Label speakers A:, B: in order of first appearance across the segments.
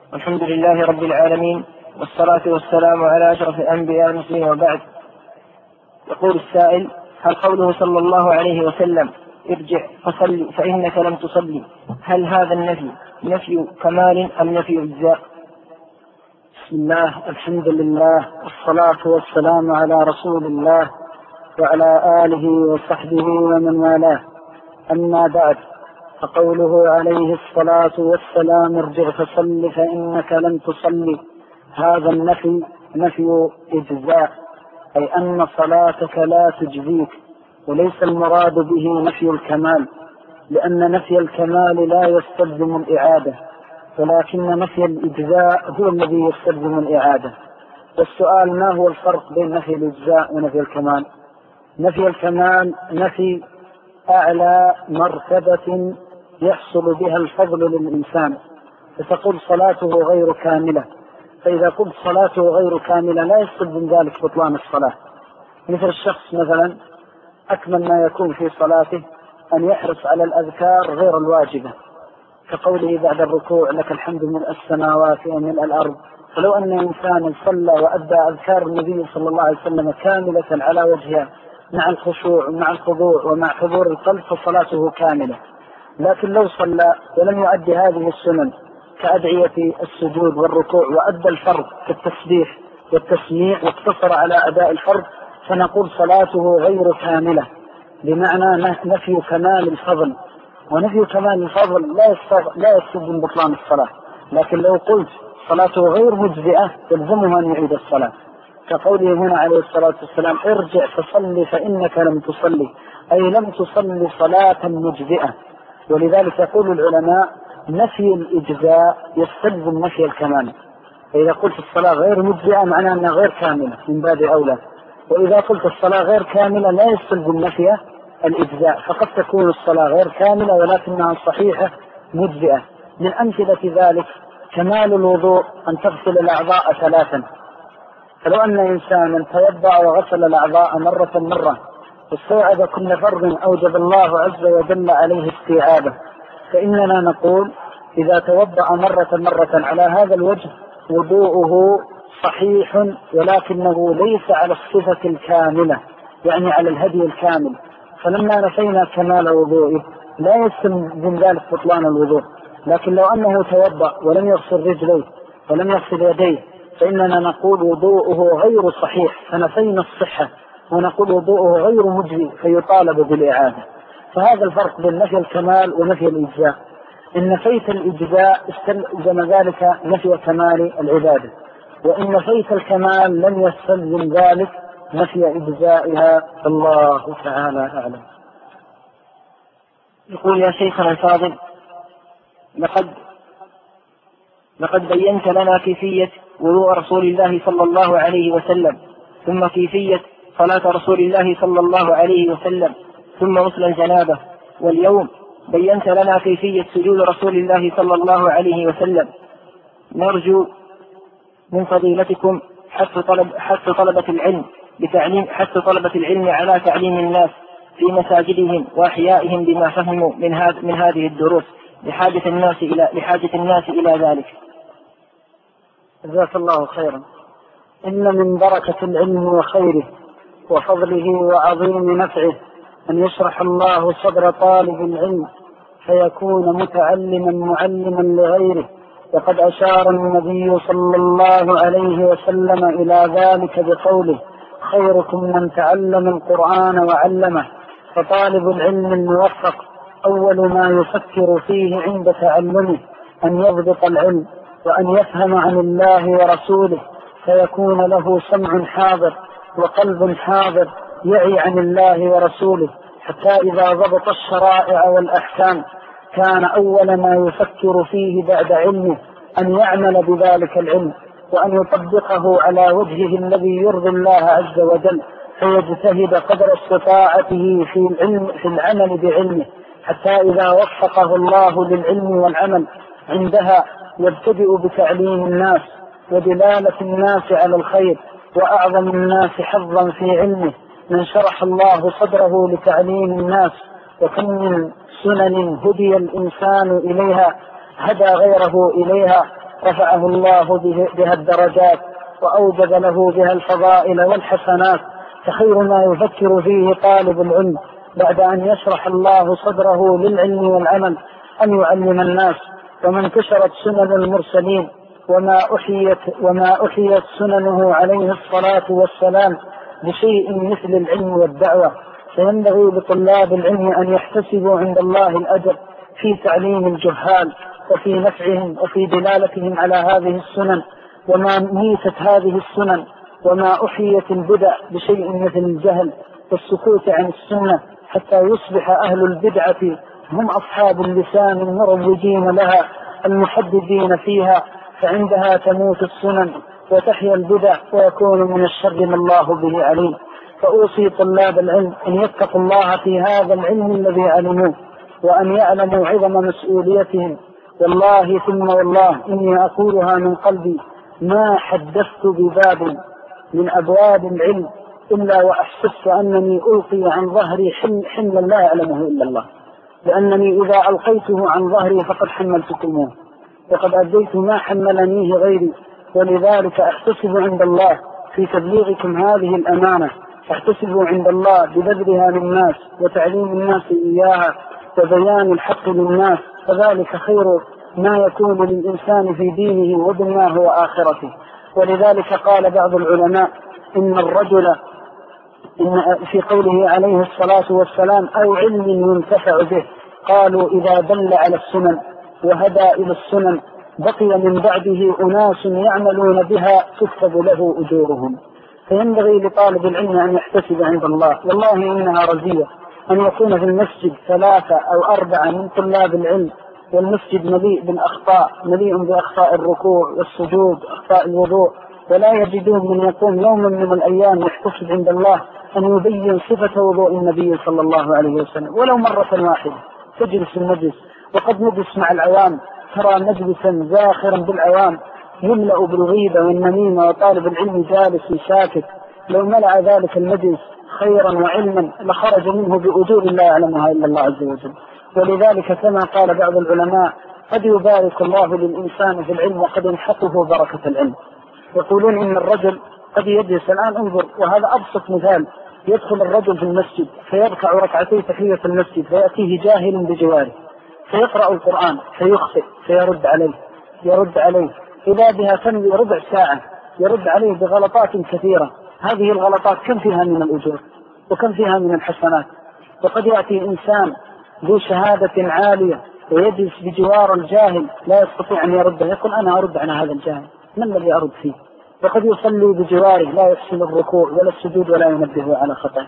A: والحمد لله رب العالمين، والصلاة والسلام على أشرف الأنبياء والمرسلين، وبعد. يقول السائل: هل قوله صلى الله عليه وسلم ارجع فصلي فإنك لم تصلي، هل هذا النفي نفي كمال أم نفي إجزاء؟
B: بسم الله، الحمد لله، والصلاة والسلام على رسول الله وعلى آله وصحبه ومن والاه. أما بعد، فقوله عليه الصلاة والسلام ارجع فصل فإنك لم تصلي، هذا النفي نفي إجزاء، أي أن صلاتك لا تجزيك، وليس المراد به نفي الكمال، لأن نفي الكمال لا يستلزم الإعادة، ولكن نفي الإجزاء هو الذي يستلزم الإعادة. والسؤال: ما هو الفرق بين نفي الإجزاء ونفي الكمال؟ نفي الكمال نفي أعلى مرتبة يحصل بها الفضل للإنسان، فتقول صلاته غير كاملة، فإذا قلت صلاته غير كاملة لا يستلزم ذلك بطلان الصلاة. مثل الشخص مثلا أكمل ما يكون في صلاته أن يحرص على الأذكار غير الواجبة، كقوله بعد الركوع: لك الحمد ملء السماوات وملء الأرض. فلو أن إنسانا صلى وأدى أذكار النبي صلى الله عليه وسلم كاملة على وجهها مع الخشوع ومع الخضوع ومع حضور القلب فصلاته كاملة. لكن لو صلى ولم يؤدي هذه السنن كأدعية السجود والركوع وأدى الفرض كالتسبيح والتسميع واقتصر على أداء الفرض، فنقول صلاته غير كاملة، بمعنى نفي كمال الفضل. ونفي كمال الفضل لا يستلزم بطلان الصلاة. لكن لو قلت صلاته غير مجزئة يلزمه أن يعيد الصلاة، كقوله هنا عليه الصلاة والسلام: ارجع فصلي فإنك لم تصلي، أي لم تصلي صلاة مجزئة. ولذلك يقول العلماء: نفي الإجزاء يستلزم نفي الكمال. فإذا قلت الصلاة غير مجزئة معناه أنها غير كاملة من باب أولى، وإذا قلت الصلاة غير كاملة لا يستلزم نفي الإجزاء، فقد تكون الصلاة غير كاملة ولكنها صحيحة مجزئة. من أمثلة ذلك كمال الوضوء أن تغسل الأعضاء 3. فلو أن إنسانا توضأ وغسل الأعضاء مرة واستوعب كل فرض أوجب الله عز وجل عليه استيعابه، فإننا نقول: إذا توضأ مرة على هذا الوجه وضوءه صحيح، ولكنه ليس على الصفة الكاملة، يعني على الهدي الكامل. فلما نفينا كمال وضوئه لا يستلزم ذلك بطلان الوضوء. لكن لو أنه توضأ ولم يغسل رجليه ولم يغسل يديه فإننا نقول وضوءه غير صحيح، فنفينا الصحة، ونقول وضوءه غير مجزي فيطالب بالإعادة. فهذا الفرق بين نفي الكمال ونفي الإجزاء. إن نفيت الإجزاء استلزم ذلك نفي كمال العبادة، وإن نفيت الكمال لم يستلزم ذلك نفي إجزائها. الله تعالى أعلم.
A: يقول: يا شيخنا الفاضل، لقد بينت لنا كيفية وضوء رسول الله صلى الله عليه وسلم، ثم كيفية صلاة رسول الله صلى الله عليه وسلم، ثم غسل الجنابة، واليوم بينت لنا كيفية سجود رسول الله صلى الله عليه وسلم. نرجو من فضيلتكم حث طلبة العلم على تعليم الناس في مساجدهم وأحيائهم بما فهموا من هذه الدروس لحاجة الناس إلى ذلك.
B: جزاك الله خيرا. إن من بركة العلم وخيره وفضله وعظيم نفعه أن يشرح الله صدر طالب العلم فيكون متعلما معلما لغيره. وقد أشار النبي صلى الله عليه وسلم إلى ذلك بقوله: خيركم من تعلم القرآن وعلمه. فطالب العلم الموفق أول ما يفكر فيه عند تعلمه أن يضبط العلم وأن يفهم عن الله ورسوله، فيكون له سمع حاضر وقلب حاضر يعي عن الله ورسوله، حتى إذا ضبط الشرائع والأحكام كان أول ما يفكر فيه بعد علمه أن يعمل بذلك العلم وأن يطبقه على وجهه الذي يرضي الله عز وجل، فيجتهد قدر استطاعته في العمل بعلمه، حتى إذا وفقه الله للعلم والعمل عندها يبتدئ بتعليم الناس ودلالة الناس على الخير. وأعظم الناس حظا في علمه من شرح الله صدره لتعليم الناس. وكم من سنن هدي الإنسان إليها هدى غيره إليها، رفعه الله بها الدرجات وأوجب له بها الفضائل والحسنات. فخير ما يفكر فيه طالب العلم بعد أن يشرح الله صدره للعلم والعمل أن يعلم الناس. وما انتشرت سنن المرسلين وما أحيت سننه عليه الصلاة والسلام بشيء مثل العلم والدعوة. فينبغي لطلاب العلم أن يحتسبوا عند الله الأجر في تعليم الجهال وفي نفعهم وفي دلالتهم على هذه السنن، وما ميتت هذه السنن وما أحيت البدع بشيء مثل الجهل والسكوت عن السنة، حتى يصبح أهل البدعة هم أصحاب اللسان المروجين لها المحددين فيها، فعندها تموت السنن وتحيا البدع ويكون من الشر ما الله به عليم. فأوصي طلاب العلم أن يتقوا الله في هذا العلم الذي علموه، وأن يعلموا عظم مسؤوليتهم. والله ثم والله إني أقولها من قلبي، ما حدثت بباب من أبواب العلم إلا وأحسست أنني ألقي عن ظهري حملا لا يعلمه إلا الله، لأنني إذا ألقيته عن ظهري فقد حملتكموه وقد أديت ما حملنيه غيري. ولذلك أحتسب عند الله في تبليغكم هذه الأمانة، احتسبوا عند الله ببذلها للناس وتعليم الناس إياها وبيان الحق للناس، فذلك خير ما يكون للإنسان في دينه ودنياه وآخرته. ولذلك قال بعض العلماء إن الرجل في قوله عليه الصلاة والسلام أو علم ينتفع به، قالوا إذا دل على السنن وهدى إلى السنن بقي من بعده أناس يعملون بها تكتب له أجورهم. فينبغي لطالب العلم أن يحتسب عند الله. والله إنها رزية أن يكون في المسجد 3 أو 4 من طلاب العلم والمسجد مليء بأخطاء الركوع والسجود أخطاء الوضوء، ولا يجدون من يقوم يوما من الأيام يحتسب عند الله أن يبين صفة وضوء النبي صلى الله عليه وسلم ولو مرة واحدة. تجلس المجلس وقد نجلس مع العوام، ترى مجلسا زاخرا بالعوام يملأ بالغيبة والنميمة وطالب العلم جالس ساكت. لو ملأ ذلك المجلس خيرا وعلما لخرج منه بأجور لا يعلمها إلا الله عز وجل. ولذلك كما قال بعض العلماء قد يبارك الله للإنسان في العلم وقد ينحقه بركة العلم. يقولون إن الرجل قد يجلس الآن، انظر وهذا أبسط مثال، يدخل الرجل في المسجد فيركع ركعتي تحية المسجد فيأتيه جاهل بجواره فيقرأ القرآن فيخطئ فيرد عليه إذا بها تنوي ربع ساعة يرد عليه بغلطات كثيرة. هذه الغلطات كم فيها من الأجور وكم فيها من الحسنات. وقد يأتي إنسان ذو شهادة عالية ويجلس بجوار الجاهل لا يستطيع أن يرده، يقول أنا أرد عن هذا الجاهل، من الذي أرد فيه؟ وقد يصلي بجواره لا يحسن الركوع ولا السجود ولا ينبه على خطأ.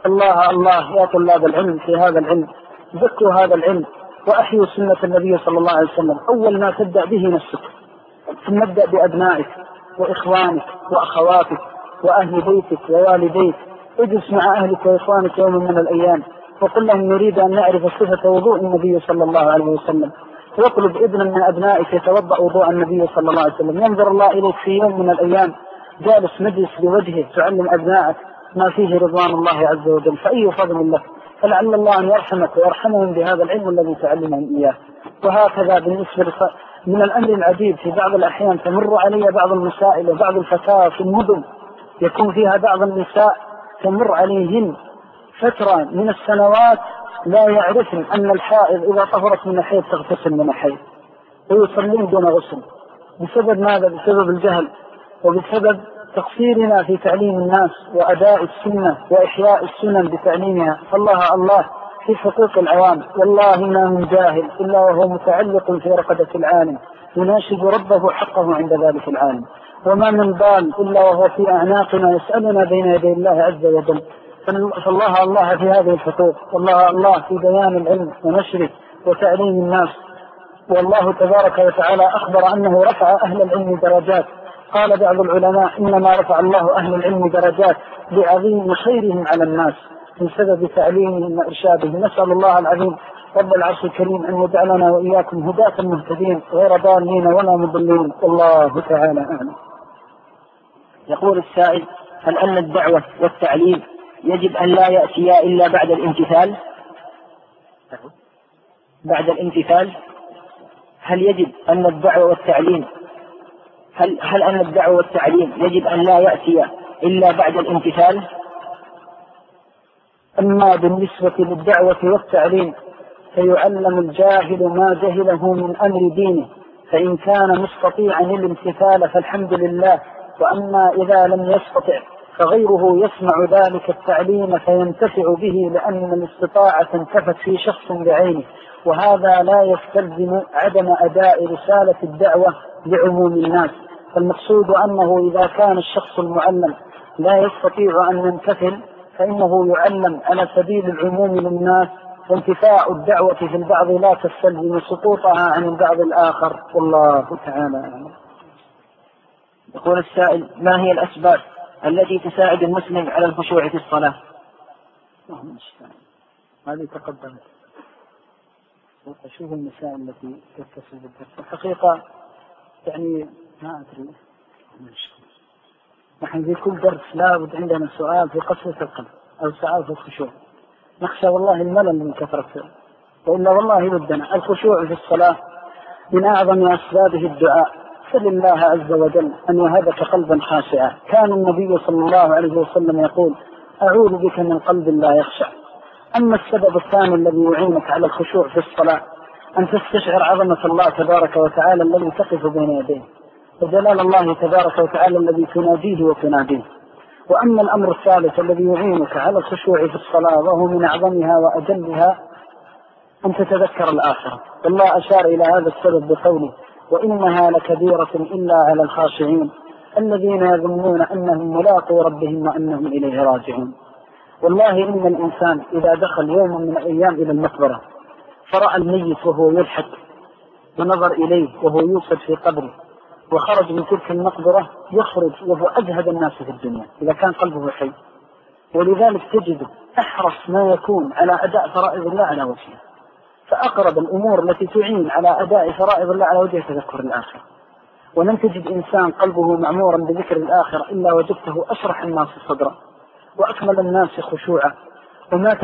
B: الله يا طلاب العلم في هذا العلم ذكروا هذا العلم وأحيوا سنة النبي صلى الله عليه وسلم. أول ما تبدأ به نفسك، ثم ابدأ بأبنائك وإخوانك وأخواتك وأهل بيتك ووالديك. اجلس مع أهلك وإخوانك يوم من الأيام وقل لهم نريد أن نعرف صفة وضوء النبي صلى الله عليه وسلم. واطلب ابنا من أبنائك يتوضأ وضوء النبي صلى الله عليه وسلم. ينظر الله إليك في يوم من الأيام جالس مجلس بوجهه تعلم أبنائك ما فيه رضوان الله عز وجل، فأي فضل لك. فلعل الله أن يرحمك ويرحمهم بهذا العلم الذي تعلمهم إياه. وهكذا بالنسبة من الأمر العجيب في بعض الأحيان تمر علي بعض المسائل وبعض الفتاوى في المدن يكون فيها بعض النساء تمر عليهن فترة من السنوات لا يعرفن أن الحائض إذا طهرت من الحيض تغتسل من الحيض ويصلين دون غسل. بسبب ماذا؟ بسبب الجهل وبسبب تقصيرنا في تعليم الناس وأداء السنة وإحياء السنن بتعليمها. الله في حقوق العوام. والله ما من جاهل إلا وهو متعلق في رقدة العالم يناشد ربه حقه عند ذلك العالم، وما من ضال إلا وهو في أعناقنا يسألنا بين يدي الله عز وجل. فالله في هذه الحقوق، والله في بيان العلم ونشره وتعليم الناس. والله تبارك وتعالى أخبر أنه رفع أهل العلم درجات. قال بعض العلماء إنما رفع الله أهل العلم درجات بعظيم خيرهم على الناس من سبب تعليمهم وإرشادهم. نسأل الله العظيم رب العرش الكريم أن يجعلنا وإياكم هداة مهتدين غير ضالين ولا مضلين. الله تعالى أعلم.
A: يقول السائل: هل أن الدعوة والتعليم يجب أن لا يأتيا إلا بعد الامتثال؟ هل يجب أن الدعوة والتعليم هل أن الدعوة والتعليم يجب أن لا يأتي إلا بعد الامتثال؟
B: أما بالنسبة للدعوة والتعليم فيعلم الجاهل ما جهله من أمر دينه، فإن كان مستطيعا الامتثال فالحمد لله، وأما إذا لم يستطع فغيره يسمع ذلك التعليم فينتفع به، لأن الاستطاعة انتفت في شخص بعينه، وهذا لا يستلزم عدم أداء رسالة الدعوة لعموم الناس. فالمقصود أنه إذا كان الشخص المعلم لا يستطيع أن يمتثل فإنه يعلم على سبيل العموم للناس، وانتفاء الدعوة في البعض لا تستلزم سقوطها عن البعض الآخر، والله تعالى.
A: يقول السائل: ما هي الأسباب التي تساعد المسلم على الخشوع في الصلاة؟
B: هذه تقدمت. أشوف المسائل التي تتصل بالدرس الحقيقة يعني ما أدري. نحن في كل درس لا بد عندنا سؤال في قسوة القلب أو سؤال في الخشوع، نخشى والله الملل من كثرة، وإلا والله بدنا. الخشوع في الصلاة من أعظم أسبابه الدعاء، سل الله عز وجل أن يهبك قلبا خاشعا. كان النبي صلى الله عليه وسلم يقول: أعوذ بك من قلب لا يخشع. أما السبب الثاني الذي يعينك على الخشوع في الصلاة أن تستشعر عظمة الله تبارك وتعالى الذي تقف بين يديه، وجلال الله تبارك وتعالى الذي تناديه وتناديه. وأما الأمر الثالث الذي يعينك على الخشوع في الصلاة وهو من أعظمها وأجلها أن تتذكر الآخرة. والله أشار إلى هذا السبب بقوله: وإنها لكبيرة إلا على الخاشعين الذين يظنون أنهم ملاقوا ربهم وأنهم إليه راجعون. والله إن الإنسان إذا دخل يوم من الأيام إلى المقبرة فرأى الميت وهو يلحد ونظر إليه وهو يوصد في قبره وخرج من تلك المقبرة يخرج وهو أجهد الناس في الدنيا إذا كان قلبه حي. ولذلك تجده أحرص ما يكون على أداء فرائض الله على وجهه، فأقرب الأمور التي تعين على أداء فرائض الله على وجه تذكر الآخرة. ولن تجد إنسان قلبه معمورا بذكر الآخرة إلا وجدته أشرح الناس صدرا وأكمل الناس خشوعا، وما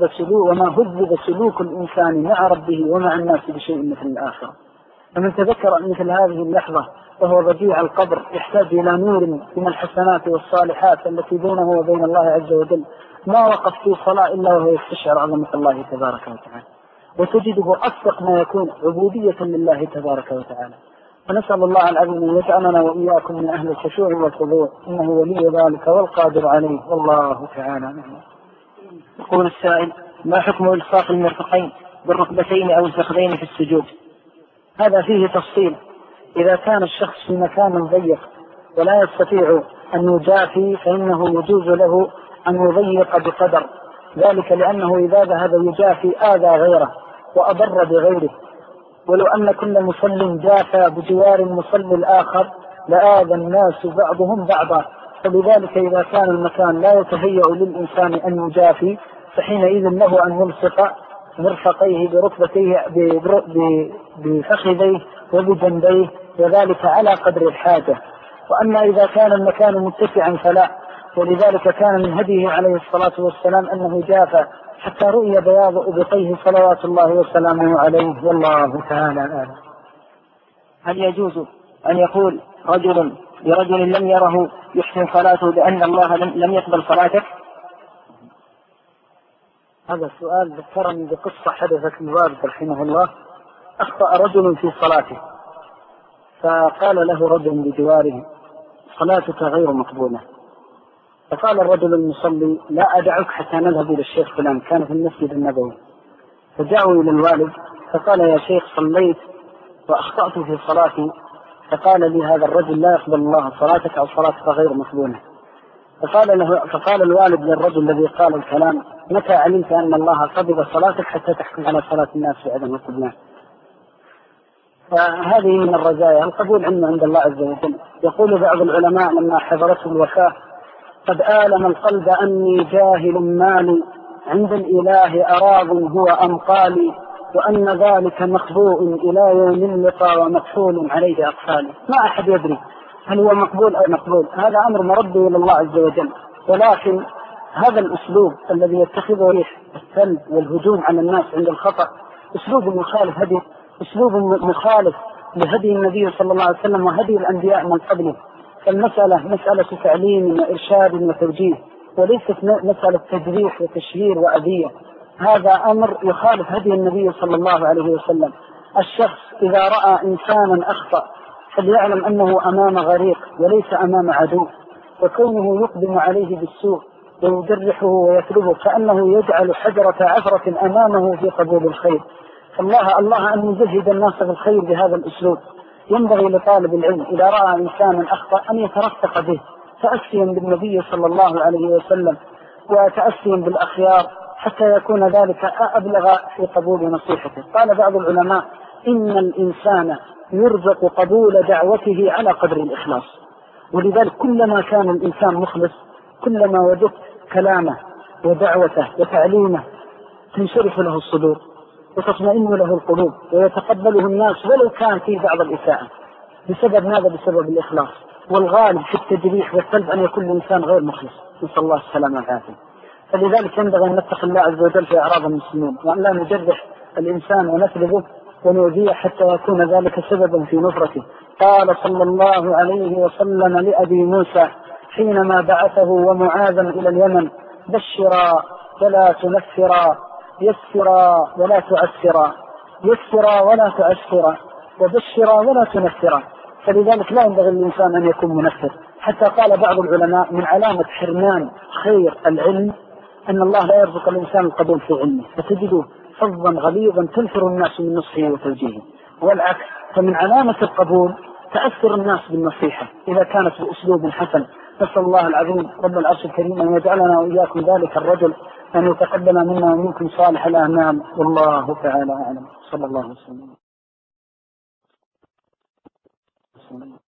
B: هذب سلوك الإنسان مع ربه ومع الناس بشيء مثل الآخرة. فمن تذكر مثل هذه اللحظة وهو رجيع القبر يحتاج إلى نور من الحسنات والصالحات التي بينه وبين الله عز وجل، ما وقف في صلاة إلا وهو يستشعر عظمة الله تبارك وتعالى، وتجده أصدق ما يكون عبودية لله تبارك وتعالى. ونسأل الله العظيم أن يجعلنا وإياكم من أهل الخشوع والخضوع، إنه ولي ذلك والقادر عليه، والله تعالى.
A: يقول السائل: ما حكم إلصاق المرفقين بالركبتين أو الفخذين في السجود؟
B: هذا فيه تفصيل. إذا كان الشخص في مكان ضيق ولا يستطيع أن يجافي فإنه يجوز له أن يضيق بقدر ذلك، لأنه إذا ذهب يجافي آذى غيره وأضر بغيره. ولو أن كل مصل جافى بجوار المصلي الآخر لآذى الناس بعضهم بعضا. فلذلك إذا كان المكان لا يتهيأ للإنسان أن يجافي فحينئذ له أن يلصق مرفقيه بركبتيه بفخذيه وبجنبيه، وذلك على قدر الحاجة. وأما إذا كان المكان متسعا فلا، ولذلك كان من هديه عليه الصلاة والسلام أنه جافى حتى رؤي بياض أبطيه صلوات الله وسلامه عليه، والله تعالى أعلم.
A: هل يجوز أن يقول رجل لرجل لم يره يحسن صلاته لأن الله لم يقبل صلاتك؟
B: هذا السؤال ذكرني بقصة حدثت للوالد رحمه الله. أخطأ رجل في صلاته فقال له رجل بجواره: صلاتك غير مقبولة. فقال الرجل المصلي: لا أدعك حتى نذهب إلى الشيخ فلان، كان في المسجد النبوي. فجاءوا إلى الوالد فقال: يا شيخ صليت وأخطأت في صلاتي. فقال لي هذا الرجل: لا يقبل الله صلاتك أو صلاتك غير مقبولة. فقال الوالد للرجل الذي قال الكلام: متى علمت أن الله قبل صلاتك حتى تحكم على صلاة الناس بعدم القبلان؟ فهذه من الرزايا. القبول عند الله عز وجل. يقول بعض العلماء لما حضرته الوفاة: قد آلم القلب أني جاهل مالي، عند الإله أراض هو أمقالي، وأن ذلك مخبوء إلى يوم اللقاء ومكحول عليه أقفالي. ما أحد يدري هل هو مقبول أو مقبول، هذا أمر مرده إلى الله عز وجل. ولكن هذا الأسلوب الذي يتخذه ريح السلب والهجوم على الناس عند الخطأ أسلوب مخالف، هدي أسلوب مخالف لهدي النبي صلى الله عليه وسلم وهدي الأنبياء من قبله. فالمسألة مسألة تعليم وإرشاد وتوجيه، وليست مسألة تجريح وتشهير وأذية. هذا أمر يخالف هدي النبي صلى الله عليه وسلم. الشخص إذا رأى إنسانا أخطأ فليعلم أنه أمام غريق وليس أمام عدو، وكونه يقدم عليه بالسوء ويجرحه ويطلبه كأنه يجعل حجرة عثرة أمامه في قبول الخير. الله أن يجهد الناس في الخير بهذا الأسلوب. ينبغي لطالب العلم إذا رأى إنسانا أخطأ أن يترفق به تأسيا بالنبي صلى الله عليه وسلم وتأسيا بالأخيار حتى يكون ذلك أبلغ في قبول نصيحته. قال بعض العلماء إن الإنسان يرزق قبول دعوته على قدر الإخلاص، ولذلك كلما كان الإنسان مخلص كلما وجدت كلامه ودعوته وتعليمه تنشرح له الصدور وتطمئن له القلوب ويتقبله الناس ولو كان فيه بعض الإساءة. بسبب ماذا؟ بسبب الإخلاص. والغالب في التجريح والسلب أن يكون الإنسان غير مخلص، نسأل الله السلامة والعافية. فلذلك ينبغي أن نتقي الله عز وجل في أعراض المسلمين، وأن لا نجرح الإنسان ونسلبه ونؤذيه حتى يكون ذلك سببا في نفرته. قال صلى الله عليه وسلم لأبي موسى حينما بعثه ومعاذا إلى اليمن: بشرا ولا تنفرا، يسرا ولا تعسرا، يسرا ولا تعسرا، وبشرا ولا تنفرا. فلذلك لا ينبغي الإنسان أن يكون منفر. حتى قال بعض العلماء من علامة حرمان خير العلم أن الله لا يرزق الإنسان القبول في علمه، فتجده فظا غليظا تنفر الناس من نصحه وتوجيهه. والعكس، فمن علامة القبول تأثر الناس بالنصيحة إذا كانت بأسلوب حسن. نسأل الله العظيم رب العرش الكريم أن يجعلنا وإياكم ذلك الرجل، أن يتقبل منا ومنكم صالح الأعمال، والله تعالى أعلم. صلى الله عليه وسلم.